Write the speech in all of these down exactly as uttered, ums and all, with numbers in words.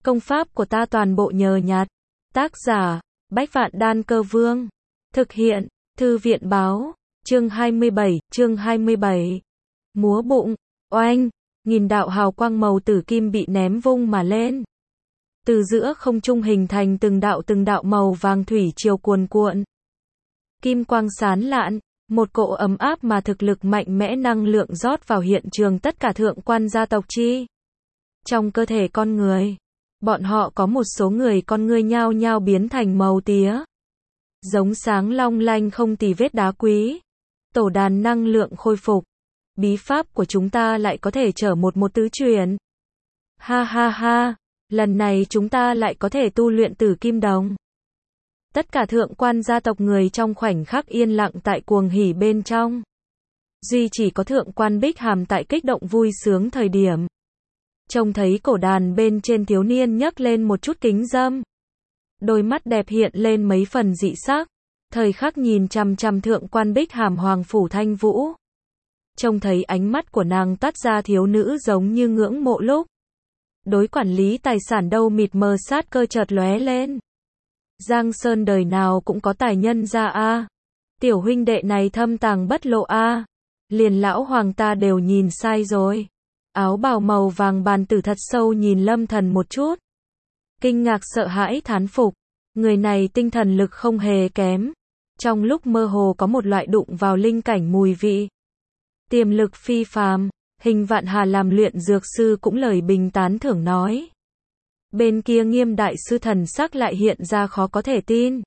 Công pháp của ta toàn bộ nhờ nhặt. Tác giả, Bách Vạn Đan Cơ Vương. Thực hiện, Thư viện Báo. Chương hai mươi bảy, chương hai mươi bảy. Múa bụng, oanh, nghìn đạo hào quang màu tử kim bị ném vung mà lên. Từ giữa không trung hình thành từng đạo từng đạo màu vàng thủy triều cuồn cuộn. Kim quang sán lạn, một cỗ ấm áp mà thực lực mạnh mẽ năng lượng rót vào hiện trường tất cả thượng quan gia tộc chi. Trong cơ thể con người, bọn họ có một số người con ngươi nhao nhao biến thành màu tía. Giống sáng long lanh không tì vết đá quý. Tổ đàn năng lượng khôi phục. Bí pháp của chúng ta lại có thể trở một một tứ truyền. Ha ha ha, lần này chúng ta lại có thể tu luyện tử kim đồng. Tất cả thượng quan gia tộc người trong khoảnh khắc yên lặng tại cuồng hỉ bên trong. Duy chỉ có thượng quan Bích Hàm tại kích động vui sướng thời điểm. Trông thấy cổ đàn bên trên thiếu niên nhấc lên một chút kính dâm. Đôi mắt đẹp hiện lên mấy phần dị sắc. Thời khắc nhìn chằm chằm thượng quan Bích Hàm Hoàng Phủ Thanh Vũ. Trông thấy ánh mắt của nàng toát ra thiếu nữ giống như ngưỡng mộ lúc. Đối quản lý tài sản đâu mịt mờ sát cơ chợt lóe lên. Giang Sơn đời nào cũng có tài nhân ra a. Tiểu huynh đệ này thâm tàng bất lộ a. Liền lão hoàng ta đều nhìn sai rồi. Áo bào màu vàng bàn tử thật sâu nhìn Lâm Thần một chút. Kinh ngạc sợ hãi thán phục. Người này tinh thần lực không hề kém. Trong lúc mơ hồ có một loại đụng vào linh cảnh mùi vị. Tiềm lực phi phàm. Hình Vạn Hà làm luyện dược sư cũng lời bình tán thưởng nói. Bên kia Nghiêm đại sư thần sắc lại hiện ra khó có thể tin.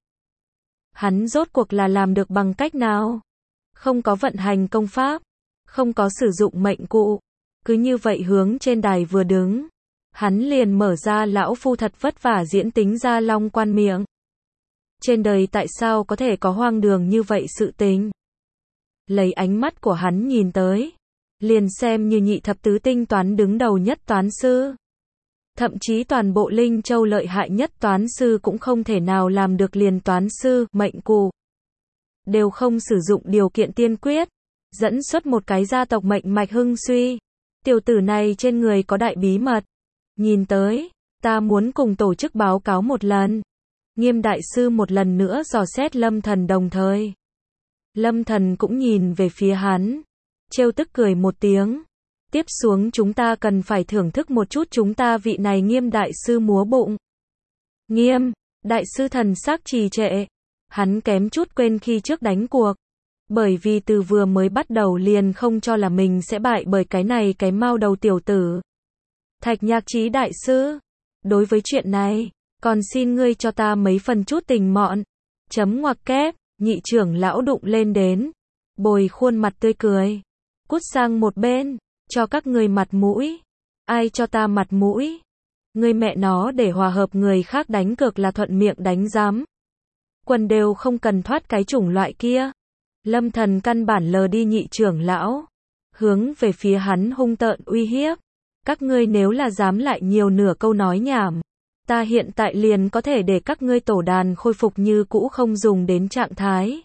Hắn rốt cuộc là làm được bằng cách nào? Không có vận hành công pháp, không có sử dụng mệnh cụ, cứ như vậy hướng trên đài vừa đứng, hắn liền mở ra lão phu thật vất vả diễn tính ra long quan miệng. Trên đời tại sao có thể có hoang đường như vậy sự tình? Lấy ánh mắt của hắn nhìn tới, liền xem như nhị thập tứ tinh toán đứng đầu nhất toán sư. Thậm chí toàn bộ Linh Châu lợi hại nhất toán sư cũng không thể nào làm được liền toán sư, mệnh cụ. Đều không sử dụng điều kiện tiên quyết. Dẫn xuất một cái gia tộc mệnh mạch hưng suy. Tiểu tử này trên người có đại bí mật. Nhìn tới, ta muốn cùng tổ chức báo cáo một lần. Nghiêm đại sư một lần nữa dò xét Lâm Thần đồng thời. Lâm Thần cũng nhìn về phía hắn. Trêu tức cười một tiếng. Tiếp xuống chúng ta cần phải thưởng thức một chút chúng ta vị này Nghiêm đại sư múa bụng. Nghiêm, đại sư thần sắc trì trệ. Hắn kém chút quên khi trước đánh cuộc. Bởi vì từ vừa mới bắt đầu liền không cho là mình sẽ bại bởi cái này cái mao đầu tiểu tử. Thạch Nhạc Chí đại sư, đối với chuyện này, còn xin ngươi cho ta mấy phần chút tình mọn. Chấm ngoặc kép, nhị trưởng lão đụng lên đến. Bồi khuôn mặt tươi cười. Cút sang một bên. Cho các ngươi mặt mũi. Ai cho ta mặt mũi? Ngươi mẹ nó để hòa hợp người khác đánh cược là thuận miệng đánh giám. Quần đều không cần thoát cái chủng loại kia. Lâm Thần căn bản lờ đi nhị trưởng lão. Hướng về phía hắn hung tợn uy hiếp. Các ngươi nếu là dám lại nhiều nửa câu nói nhảm. Ta hiện tại liền có thể để các ngươi tổ đàn khôi phục như cũ không dùng đến trạng thái.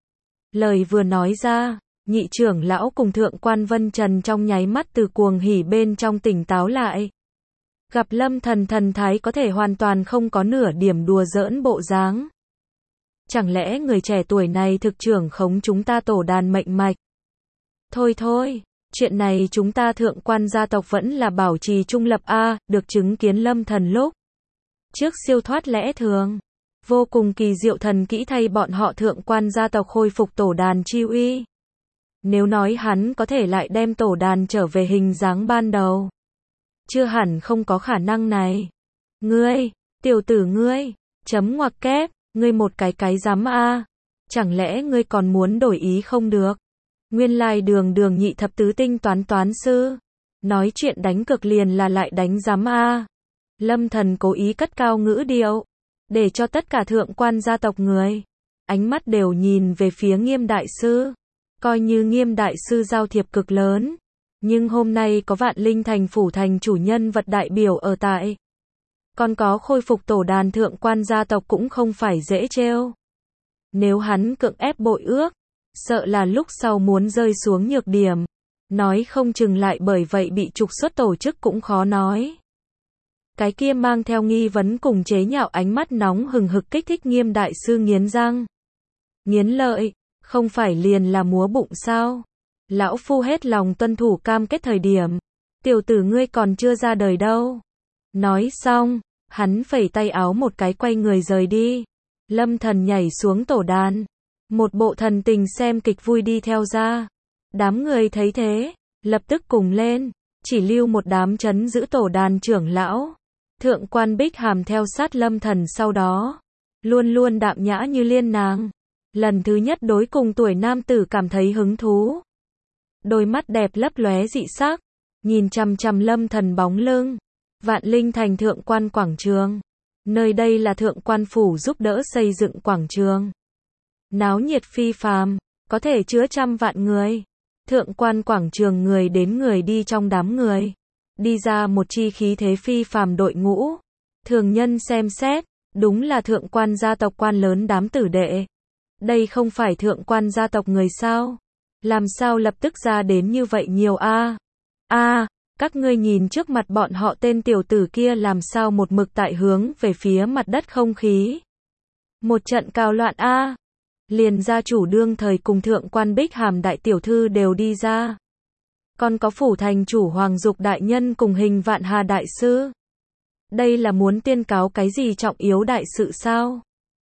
Lời vừa nói ra. Nhị trưởng lão cùng thượng quan Vân Trần trong nháy mắt từ cuồng hỉ bên trong tỉnh táo lại. Gặp Lâm Thần thần thái có thể hoàn toàn không có nửa điểm đùa giỡn bộ dáng. Chẳng lẽ người trẻ tuổi này thực trưởng khống chúng ta tổ đàn mệnh mạch? Thôi thôi, chuyện này chúng ta thượng quan gia tộc vẫn là bảo trì trung lập a, được chứng kiến Lâm Thần lúc trước siêu thoát lẽ thường. Vô cùng kỳ diệu thần kỹ thay bọn họ thượng quan gia tộc khôi phục tổ đàn chi uy. Nếu nói hắn có thể lại đem tổ đàn trở về hình dáng ban đầu. Chưa hẳn không có khả năng này. Ngươi, tiểu tử ngươi, chấm ngoặc kép, ngươi một cái cái dám a. Chẳng lẽ ngươi còn muốn đổi ý không được? Nguyên lai đường đường nhị thập tứ tinh toán toán sư. Nói chuyện đánh cực liền là lại đánh dám a. Lâm Thần cố ý cất cao ngữ điệu. Để cho tất cả thượng quan gia tộc người. Ánh mắt đều nhìn về phía Nghiêm đại sư. Coi như Nghiêm đại sư giao thiệp cực lớn. Nhưng hôm nay có Vạn Linh thành phủ thành chủ nhân vật đại biểu ở tại. Còn có khôi phục tổ đàn thượng quan gia tộc cũng không phải dễ trêu. Nếu hắn cưỡng ép bội ước. Sợ là lúc sau muốn rơi xuống nhược điểm. Nói không chừng lại bởi vậy bị trục xuất tổ chức cũng khó nói. Cái kia mang theo nghi vấn cùng chế nhạo ánh mắt nóng hừng hực kích thích Nghiêm đại sư nghiến răng nghiến lợi, không phải liền là múa bụng sao? Lão phu hết lòng tuân thủ cam kết thời điểm, tiểu tử ngươi còn chưa ra đời đâu. Nói xong, hắn phẩy tay áo một cái quay người rời đi. Lâm Thần nhảy xuống tổ đàn, một bộ thần tình xem kịch vui đi theo ra. Đám người thấy thế, lập tức cùng lên, chỉ lưu một đám trấn giữ tổ đàn trưởng lão. Thượng quan Bích Hàm theo sát Lâm Thần sau đó, luôn luôn đạm nhã như liên nàng. Lần thứ nhất đối cùng tuổi nam tử cảm thấy hứng thú. Đôi mắt đẹp lấp lóe dị sắc, nhìn chằm chằm Lâm Thần bóng lưng. Vạn Linh thành thượng quan quảng trường. Nơi đây là thượng quan phủ giúp đỡ xây dựng quảng trường. Náo nhiệt phi phàm, có thể chứa trăm vạn người. Thượng quan quảng trường người đến người đi trong đám người. Đi ra một chi khí thế phi phàm đội ngũ. Thường nhân xem xét, đúng là thượng quan gia tộc quan lớn đám tử đệ. Đây không phải thượng quan gia tộc người sao? Làm sao lập tức ra đến như vậy nhiều a? A, các ngươi nhìn trước mặt bọn họ tên tiểu tử kia làm sao một mực tại hướng về phía mặt đất không khí. Một trận cào loạn a. Liền gia chủ đương thời cùng thượng quan Bích Hàm đại tiểu thư đều đi ra. Còn có phủ thành chủ Hoàng Dục đại nhân cùng Hình Vạn Hà đại sư. Đây là muốn tuyên cáo cái gì trọng yếu đại sự sao?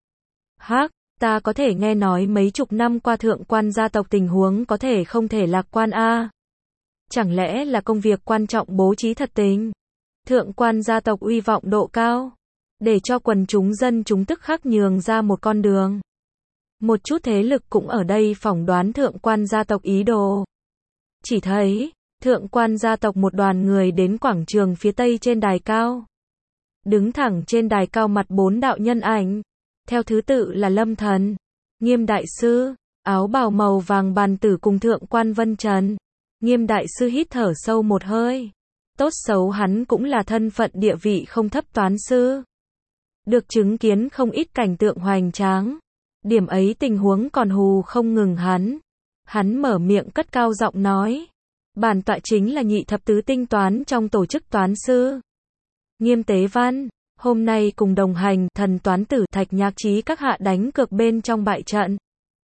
Hắc, ta có thể nghe nói mấy chục năm qua thượng quan gia tộc tình huống có thể không thể lạc quan a. Chẳng lẽ là công việc quan trọng bố trí thật tình? Thượng quan gia tộc uy vọng độ cao, để cho quần chúng dân chúng tức khắc nhường ra một con đường. Một chút thế lực cũng ở đây phỏng đoán thượng quan gia tộc ý đồ. Chỉ thấy, thượng quan gia tộc một đoàn người đến quảng trường phía tây trên đài cao. Đứng thẳng trên đài cao mặt bốn đạo nhân ảnh. Theo thứ tự là Lâm Thần, Nghiêm đại sư, áo bào màu vàng bàn tử cùng thượng quan Vân Trần. Nghiêm đại sư hít thở sâu một hơi. Tốt xấu hắn cũng là thân phận địa vị không thấp toán sư. Được chứng kiến không ít cảnh tượng hoành tráng. Điểm ấy tình huống còn hù không ngừng hắn. Hắn mở miệng cất cao giọng nói. Bản tọa chính là nhị thập tứ tinh toán trong tổ chức toán sư. Nghiêm Tế Văn, hôm nay cùng đồng hành thần toán tử Thạch Nhạc Chí các hạ đánh cược bên trong bại trận.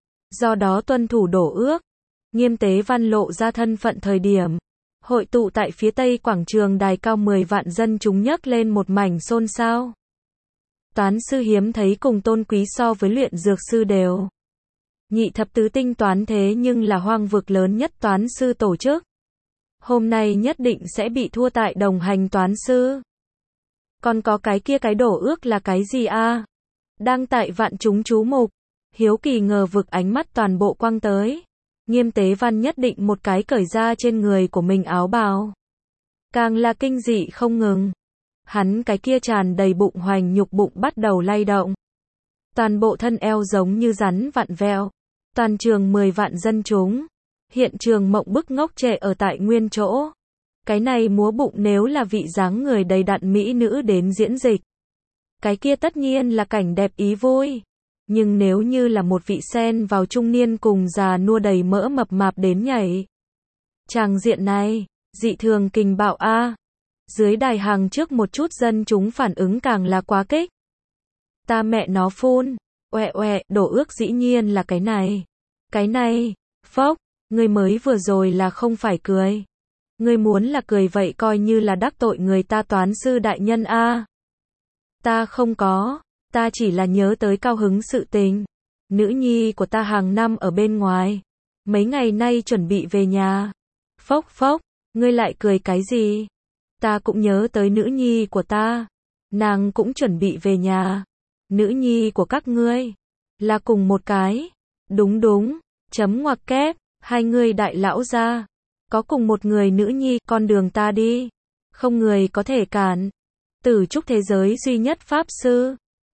Do đó tuân thủ đổ ước. Nghiêm Tế Văn lộ ra thân phận thời điểm. Hội tụ tại phía tây quảng trường đài cao mười vạn dân chúng nhấc lên một mảnh xôn xao. Toán sư hiếm thấy cùng tôn quý so với luyện dược sư đều. Nhị thập tứ tinh toán thế nhưng là hoang vực lớn nhất toán sư tổ chức. Hôm nay nhất định sẽ bị thua tại đồng hành toán sư. Còn có cái kia cái đổ ước là cái gì a? Đang tại vạn chúng chú mục. Hiếu kỳ ngờ vực ánh mắt toàn bộ quăng tới. Nghiêm Tế Văn nhất định một cái cởi ra trên người của mình áo bào. Càng là kinh dị không ngừng. Hắn cái kia tràn đầy bụng hoành nhục bụng bắt đầu lay động. Toàn bộ thân eo giống như rắn vặn vẹo. Toàn trường mười vạn dân chúng. Hiện trường mộng bức ngốc trệ ở tại nguyên chỗ. Cái này múa bụng nếu là vị dáng người đầy đặn mỹ nữ đến diễn dịch. Cái kia tất nhiên là cảnh đẹp ý vui. Nhưng nếu như là một vị sen vào trung niên cùng già nua đầy mỡ mập mạp đến nhảy. Tràng diện này, dị thường kình bạo a. Dưới đài hàng trước một chút dân chúng phản ứng càng là quá kích. Ta mẹ nó phun, oẹ oẹ, đổ ước dĩ nhiên là cái này. Cái này, phốc, ngươi mới vừa rồi là không phải cười. Ngươi muốn là cười vậy coi như là đắc tội người ta toán sư đại nhân a. Ta không có, ta chỉ là nhớ tới cao hứng sự tình. Nữ nhi của ta hàng năm ở bên ngoài. Mấy ngày nay chuẩn bị về nhà. Phốc phốc, ngươi lại cười cái gì? Ta cũng nhớ tới nữ nhi của ta. Nàng cũng chuẩn bị về nhà. Nữ nhi của các ngươi là cùng một cái. Đúng đúng, chấm ngoặc kép, hai người đại lão gia có cùng một người nữ nhi, con đường ta đi, không người có thể cản. Tử trúc thế giới duy nhất pháp sư,